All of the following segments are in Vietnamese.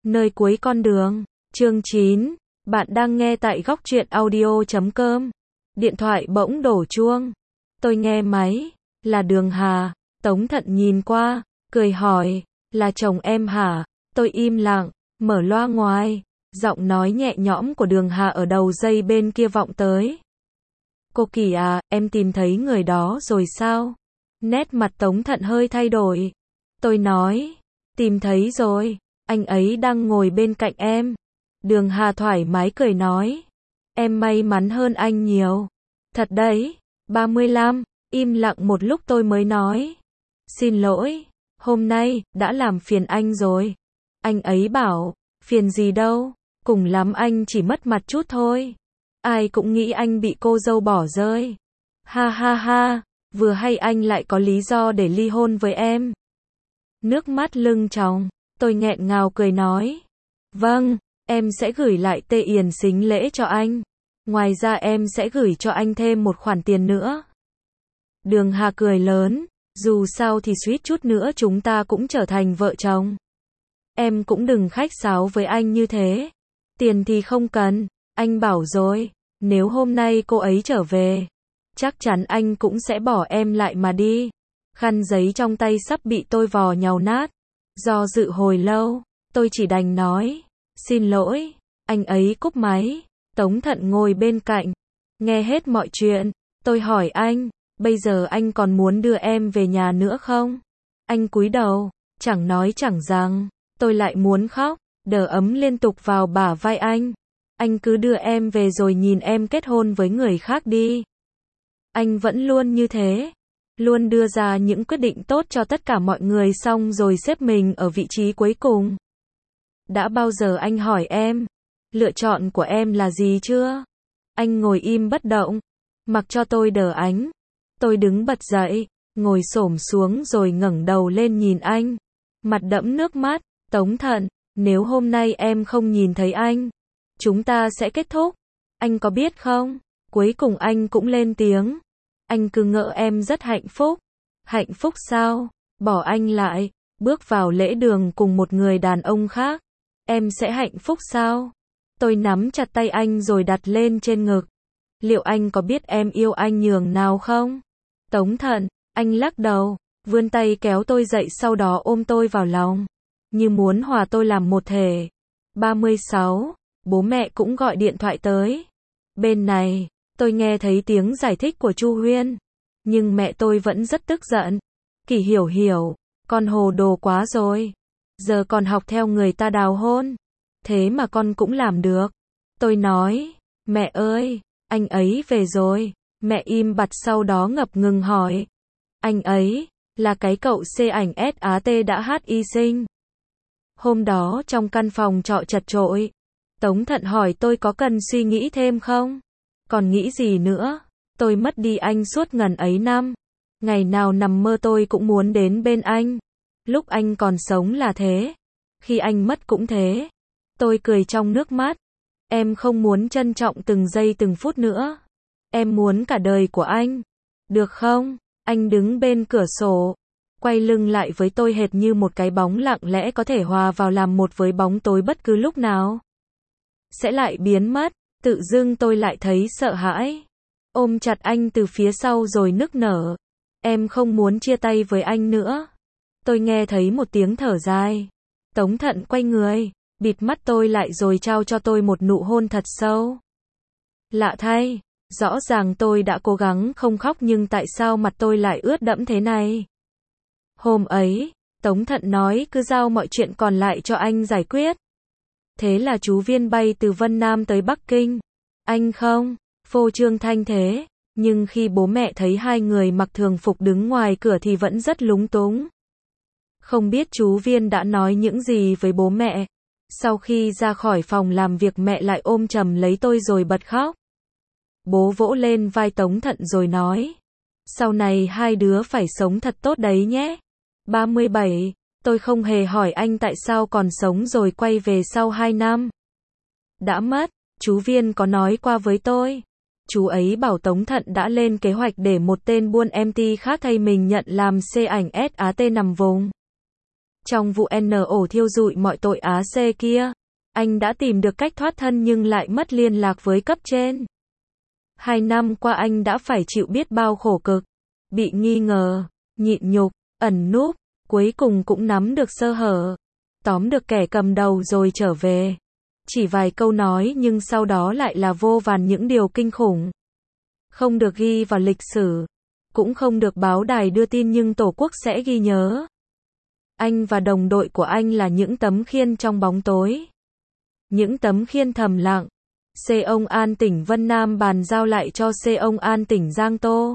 Nơi cuối con đường. Chương 9. Bạn đang nghe tại góc truyện audio.com. Điện thoại bỗng đổ chuông. Tôi nghe máy. Là Đường Hà. Tống Thận nhìn qua, cười hỏi, là chồng em hả? Tôi im lặng, mở loa ngoài. Giọng nói nhẹ nhõm của Đường Hà ở đầu dây bên kia vọng tới. Cô Kỳ à, em tìm thấy người đó rồi sao? Nét mặt Tống Thận hơi thay đổi. Tôi nói, tìm thấy rồi, anh ấy đang ngồi bên cạnh em. Đường Hà thoải mái cười nói, em may mắn hơn anh nhiều. Thật đấy. 35, im lặng một lúc tôi mới nói, xin lỗi, hôm nay, đã làm phiền anh rồi. Anh ấy bảo, phiền gì đâu, cùng lắm anh chỉ mất mặt chút thôi. Ai cũng nghĩ anh bị cô dâu bỏ rơi. Ha ha ha, vừa hay anh lại có lý do để ly hôn với em. Nước mắt lưng tròng, tôi nghẹn ngào cười nói, vâng, em sẽ gửi lại tê yển xính lễ cho anh. Ngoài ra em sẽ gửi cho anh thêm một khoản tiền nữa. Đường Hà cười lớn, dù sao thì suýt chút nữa chúng ta cũng trở thành vợ chồng. Em cũng đừng khách sáo với anh như thế. Tiền thì không cần, anh bảo rồi, nếu hôm nay cô ấy trở về, chắc chắn anh cũng sẽ bỏ em lại mà đi. Khăn giấy trong tay sắp bị tôi vò nhàu nát. Do dự hồi lâu, tôi chỉ đành nói, xin lỗi. Anh ấy cúp máy. Tống Thận ngồi bên cạnh, nghe hết mọi chuyện. Tôi hỏi anh, bây giờ anh còn muốn đưa em về nhà nữa không? Anh cúi đầu, chẳng nói chẳng rằng. Tôi lại muốn khóc, đờ ấm liên tục vào bả vai anh. Anh cứ đưa em về rồi nhìn em kết hôn với người khác đi. Anh vẫn luôn như thế, luôn đưa ra những quyết định tốt cho tất cả mọi người xong rồi xếp mình ở vị trí cuối cùng. Đã bao giờ anh hỏi em, lựa chọn của em là gì chưa? Anh ngồi im bất động, mặc cho tôi đờ ánh. Tôi đứng bật dậy, ngồi xổm xuống rồi ngẩng đầu lên nhìn anh. Mặt đẫm nước mắt, Tống Thận, nếu hôm nay em không nhìn thấy anh, chúng ta sẽ kết thúc. Anh có biết không? Cuối cùng anh cũng lên tiếng. Anh cứ ngỡ em rất hạnh phúc. Hạnh phúc sao? Bỏ anh lại, bước vào lễ đường cùng một người đàn ông khác. Em sẽ hạnh phúc sao? Tôi nắm chặt tay anh rồi đặt lên trên ngực. Liệu anh có biết em yêu anh nhường nào không? Tống Thận, anh lắc đầu, vươn tay kéo tôi dậy sau đó ôm tôi vào lòng, như muốn hòa tôi làm một thể. 36, bố mẹ cũng gọi điện thoại tới. Bên này, tôi nghe thấy tiếng giải thích của Chu Huyên, nhưng mẹ tôi vẫn rất tức giận. Kỳ hiểu, con hồ đồ quá rồi. Giờ còn học theo người ta đào hôn. Thế mà con cũng làm được. Tôi nói, mẹ ơi, anh ấy về rồi. Mẹ im bặt sau đó ngập ngừng hỏi. Anh ấy, là cái cậu C ảnh SAT đã hát y sinh. Hôm đó trong căn phòng trọ chật chội, Tống Thận hỏi tôi có cần suy nghĩ thêm không? Còn nghĩ gì nữa? Tôi mất đi anh suốt ngần ấy năm. Ngày nào nằm mơ tôi cũng muốn đến bên anh. Lúc anh còn sống là thế. Khi anh mất cũng thế. Tôi cười trong nước mắt. Em không muốn trân trọng từng giây từng phút nữa. Em muốn cả đời của anh. Được không? Anh đứng bên cửa sổ, quay lưng lại với tôi hệt như một cái bóng lặng lẽ có thể hòa vào làm một với bóng tối bất cứ lúc nào. Sẽ lại biến mất. Tự dưng tôi lại thấy sợ hãi. Ôm chặt anh từ phía sau rồi nức nở. Em không muốn chia tay với anh nữa. Tôi nghe thấy một tiếng thở dài. Tống Thận quay người, bịt mắt tôi lại rồi trao cho tôi một nụ hôn thật sâu. Lạ thay, rõ ràng tôi đã cố gắng không khóc nhưng tại sao mặt tôi lại ướt đẫm thế này? Hôm ấy, Tống Thận nói cứ giao mọi chuyện còn lại cho anh giải quyết. Thế là chú Viên bay từ Vân Nam tới Bắc Kinh. Anh không, phô trương thanh thế, nhưng khi bố mẹ thấy hai người mặc thường phục đứng ngoài cửa thì vẫn rất lúng túng. Không biết chú Viên đã nói những gì với bố mẹ. Sau khi ra khỏi phòng làm việc mẹ lại ôm chầm lấy tôi rồi bật khóc. Bố vỗ lên vai Tống Thận rồi nói, sau này hai đứa phải sống thật tốt đấy nhé. 37, tôi không hề hỏi anh tại sao còn sống rồi quay về sau 2 năm. Đã mất, chú Viên có nói qua với tôi. Chú ấy bảo Tống Thận đã lên kế hoạch để một tên buôn MT khác thay mình nhận làm C ảnh SAT nằm vùng. Trong vụ NO thiêu rụi mọi tội Á C kia, anh đã tìm được cách thoát thân nhưng lại mất liên lạc với cấp trên. 2 năm qua anh đã phải chịu biết bao khổ cực, bị nghi ngờ, nhịn nhục, ẩn núp, cuối cùng cũng nắm được sơ hở, tóm được kẻ cầm đầu rồi trở về. Chỉ vài câu nói nhưng sau đó lại là vô vàn những điều kinh khủng. Không được ghi vào lịch sử, cũng không được báo đài đưa tin nhưng Tổ quốc sẽ ghi nhớ. Anh và đồng đội của anh là những tấm khiên trong bóng tối. Những tấm khiên thầm lặng. Công an tỉnh Vân Nam bàn giao lại cho Công an tỉnh Giang Tô.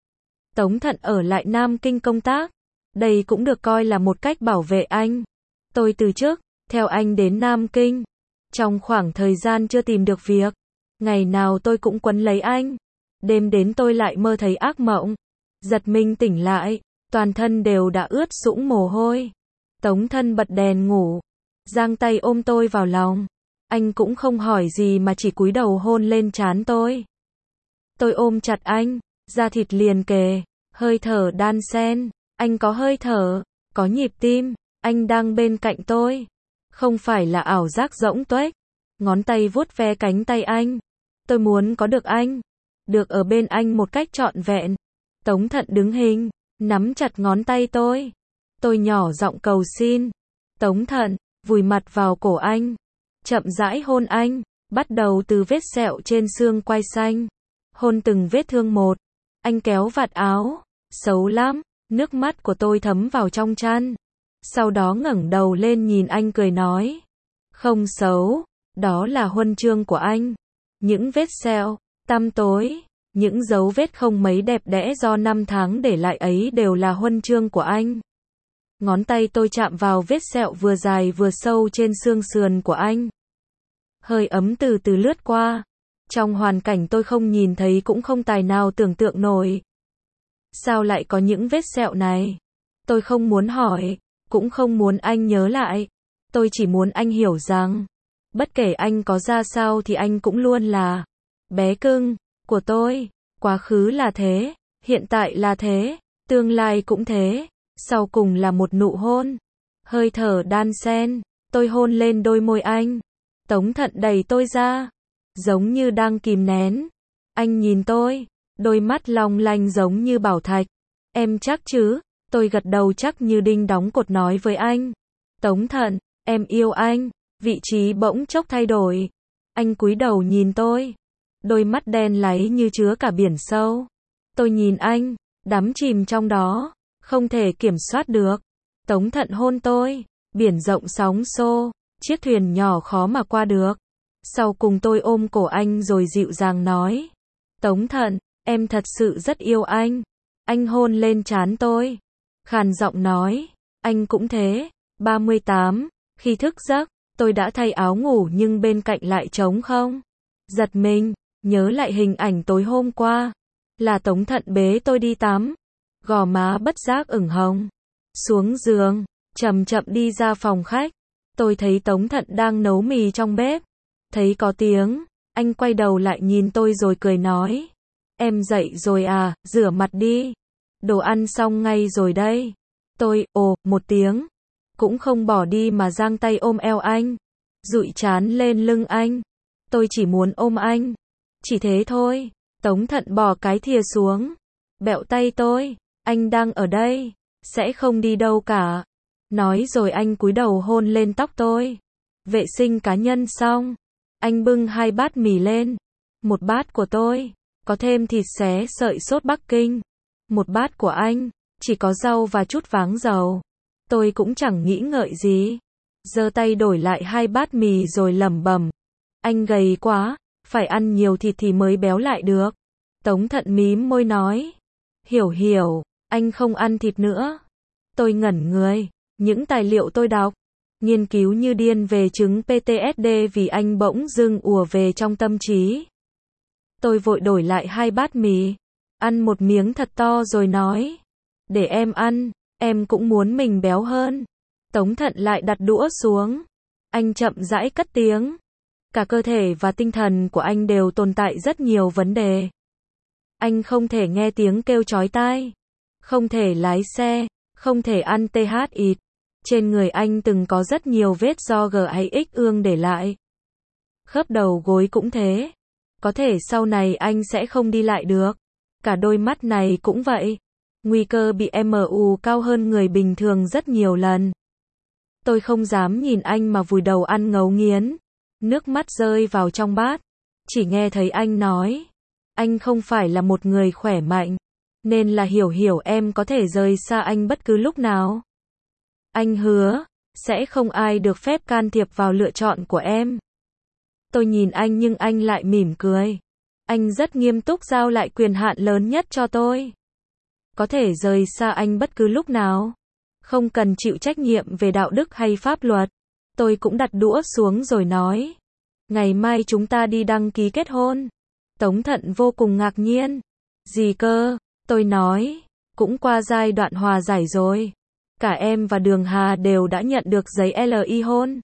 Tống Thận ở lại Nam Kinh công tác. Đây cũng được coi là một cách bảo vệ anh. Tôi từ chức, theo anh đến Nam Kinh. Trong khoảng thời gian chưa tìm được việc, ngày nào tôi cũng quấn lấy anh. Đêm đến tôi lại mơ thấy ác mộng. Giật mình tỉnh lại, toàn thân đều đã ướt sũng mồ hôi. Tống Thận bật đèn ngủ, giang tay ôm tôi vào lòng. Anh cũng không hỏi gì mà chỉ cúi đầu hôn lên trán tôi. Tôi ôm chặt anh, da thịt liền kề, hơi thở đan xen. Anh có hơi thở, có nhịp tim, anh đang bên cạnh tôi. Không phải là ảo giác rỗng tuếch. Ngón tay vuốt ve cánh tay anh. Tôi muốn có được anh, được ở bên anh một cách trọn vẹn. Tống Thận đứng hình, nắm chặt ngón tay tôi. Tôi nhỏ giọng cầu xin. Tống Thận, vùi mặt vào cổ anh. Chậm rãi hôn anh, bắt đầu từ vết sẹo trên xương quai xanh. Hôn từng vết thương một. Anh kéo vạt áo. Xấu lắm. Nước mắt của tôi thấm vào trong chăn. Sau đó ngẩng đầu lên nhìn anh cười nói. Không xấu. Đó là huân chương của anh. Những vết sẹo, tăm tối, những dấu vết không mấy đẹp đẽ do 5 tháng để lại ấy đều là huân chương của anh. Ngón tay tôi chạm vào vết sẹo vừa dài vừa sâu trên xương sườn của anh. Hơi ấm từ từ lướt qua. Trong hoàn cảnh tôi không nhìn thấy cũng không tài nào tưởng tượng nổi. Sao lại có những vết sẹo này? Tôi không muốn hỏi, cũng không muốn anh nhớ lại. Tôi chỉ muốn anh hiểu rằng, bất kể anh có ra sao thì anh cũng luôn là bé cưng của tôi. Quá khứ là thế, hiện tại là thế, tương lai cũng thế. Sau cùng là một nụ hôn. Hơi thở đan xen, tôi hôn lên đôi môi anh. Tống Thận đẩy tôi ra, giống như đang kìm nén. Anh nhìn tôi, đôi mắt long lanh giống như bảo thạch. Em chắc chứ? Tôi gật đầu chắc như đinh đóng cột nói với anh. Tống Thận, em yêu anh. Vị trí bỗng chốc thay đổi. Anh cúi đầu nhìn tôi. Đôi mắt đen láy như chứa cả biển sâu. Tôi nhìn anh, đắm chìm trong đó, không thể kiểm soát được. Tống Thận hôn tôi. Biển rộng sóng xô, chiếc thuyền nhỏ khó mà qua được. Sau cùng tôi ôm cổ anh rồi dịu dàng nói. Tống Thận, em thật sự rất yêu anh. Anh hôn lên trán tôi. Khàn giọng nói. Anh cũng thế. 38. Khi thức giấc, tôi đã thay áo ngủ nhưng bên cạnh lại trống không. Giật mình, nhớ lại hình ảnh tối hôm qua. Là Tống Thận bế tôi đi tắm. Gò má bất giác ửng hồng. Xuống giường, chậm chậm đi ra phòng khách. Tôi thấy Tống Thận đang nấu mì trong bếp. Thấy có tiếng, anh quay đầu lại nhìn tôi rồi cười nói. Em dậy rồi à, rửa mặt đi. Đồ ăn xong ngay rồi đây. Tôi, một tiếng. Cũng không bỏ đi mà giang tay ôm eo anh. Dụi trán lên lưng anh. Tôi chỉ muốn ôm anh. Chỉ thế thôi. Tống Thận bỏ cái thìa xuống. Bẹo tay tôi. Anh đang ở đây. Sẽ không đi đâu cả. Nói rồi anh cúi đầu hôn lên tóc tôi. Vệ sinh cá nhân xong. Anh bưng 2 bát mì lên. Một bát của tôi, có thêm thịt xé sợi sốt Bắc Kinh. Một bát của anh, chỉ có rau và chút váng dầu. Tôi cũng chẳng nghĩ ngợi gì. Giơ tay đổi lại 2 bát mì rồi lẩm bẩm. Anh gầy quá, phải ăn nhiều thịt thì mới béo lại được. Tống Thận mím môi nói. Hiểu, anh không ăn thịt nữa. Tôi ngẩn người, những tài liệu tôi đọc, nghiên cứu như điên về chứng PTSD vì anh bỗng dưng ùa về trong tâm trí. Tôi vội đổi lại 2 bát mì, ăn một miếng thật to rồi nói. Để em ăn, em cũng muốn mình béo hơn. Tống Thận lại đặt đũa xuống. Anh chậm rãi cất tiếng. Cả cơ thể và tinh thần của anh đều tồn tại rất nhiều vấn đề. Anh không thể nghe tiếng kêu chói tai, không thể lái xe, không thể ăn THX, Trên người anh từng có rất nhiều vết do G hay X ương để lại. Khớp đầu gối cũng thế. Có thể sau này anh sẽ không đi lại được. Cả đôi mắt này cũng vậy. Nguy cơ bị MU cao hơn người bình thường rất nhiều lần. Tôi không dám nhìn anh mà vùi đầu ăn ngấu nghiến. Nước mắt rơi vào trong bát. Chỉ nghe thấy anh nói. Anh không phải là một người khỏe mạnh. Nên là Hiểu Hiểu em có thể rời xa anh bất cứ lúc nào. Anh hứa, sẽ không ai được phép can thiệp vào lựa chọn của em. Tôi nhìn anh nhưng anh lại mỉm cười. Anh rất nghiêm túc giao lại quyền hạn lớn nhất cho tôi. Có thể rời xa anh bất cứ lúc nào. Không cần chịu trách nhiệm về đạo đức hay pháp luật. Tôi cũng đặt đũa xuống rồi nói. Ngày mai chúng ta đi đăng ký kết hôn. Tống Thận vô cùng ngạc nhiên. Gì cơ? Tôi nói. Cũng qua giai đoạn hòa giải rồi. Cả em và Đường Hà đều đã nhận được giấy ly hôn.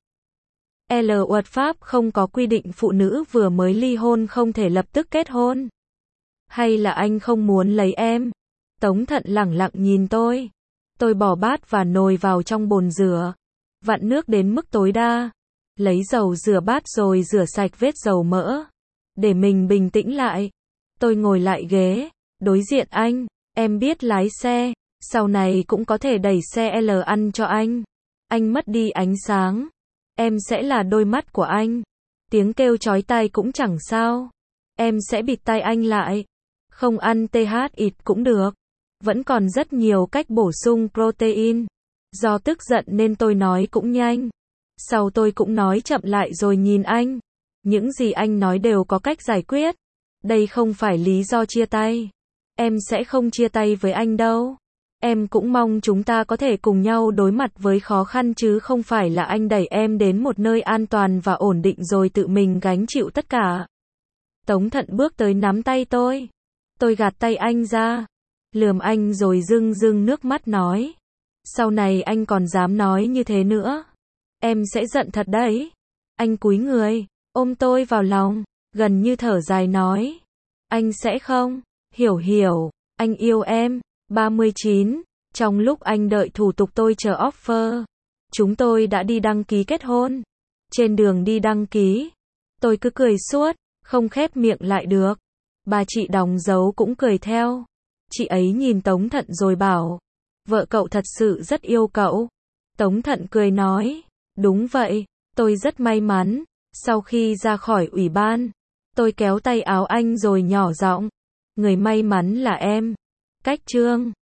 Luật pháp không có quy định phụ nữ vừa mới ly hôn không thể lập tức kết hôn. Hay là anh không muốn lấy em? Tống Thận lẳng lặng nhìn tôi. Tôi bỏ bát và nồi vào trong bồn rửa. Vặn nước đến mức tối đa. Lấy dầu rửa bát rồi rửa sạch vết dầu mỡ. Để mình bình tĩnh lại. Tôi ngồi lại ghế. Đối diện anh. Em biết lái xe. Sau này cũng có thể đẩy xe L ăn cho anh. Anh mất đi ánh sáng. Em sẽ là đôi mắt của anh. Tiếng kêu chói tai cũng chẳng sao. Em sẽ bịt tai anh lại. Không ăn TH cũng được. Vẫn còn rất nhiều cách bổ sung protein. Do tức giận nên tôi nói cũng nhanh. Sau tôi cũng nói chậm lại rồi nhìn anh. Những gì anh nói đều có cách giải quyết. Đây không phải lý do chia tay. Em sẽ không chia tay với anh đâu. Em cũng mong chúng ta có thể cùng nhau đối mặt với khó khăn chứ không phải là anh đẩy em đến một nơi an toàn và ổn định rồi tự mình gánh chịu tất cả. Tống Thận bước tới nắm tay tôi. Tôi gạt tay anh ra. Lườm anh rồi rưng rưng nước mắt nói. Sau này anh còn dám nói như thế nữa. Em sẽ giận thật đấy. Anh cúi người, ôm tôi vào lòng, gần như thở dài nói. Anh sẽ không, Hiểu Hiểu, anh yêu em. 39. Trong lúc anh đợi thủ tục tôi chờ offer. Chúng tôi đã đi đăng ký kết hôn. Trên đường đi đăng ký, tôi cứ cười suốt, không khép miệng lại được. Bà chị đóng dấu cũng cười theo. Chị ấy nhìn Tống Thận rồi bảo. Vợ cậu thật sự rất yêu cậu. Tống Thận cười nói. Đúng vậy, tôi rất may mắn. Sau khi ra khỏi ủy ban, tôi kéo tay áo anh rồi nhỏ giọng. Người may mắn là em. Cách chương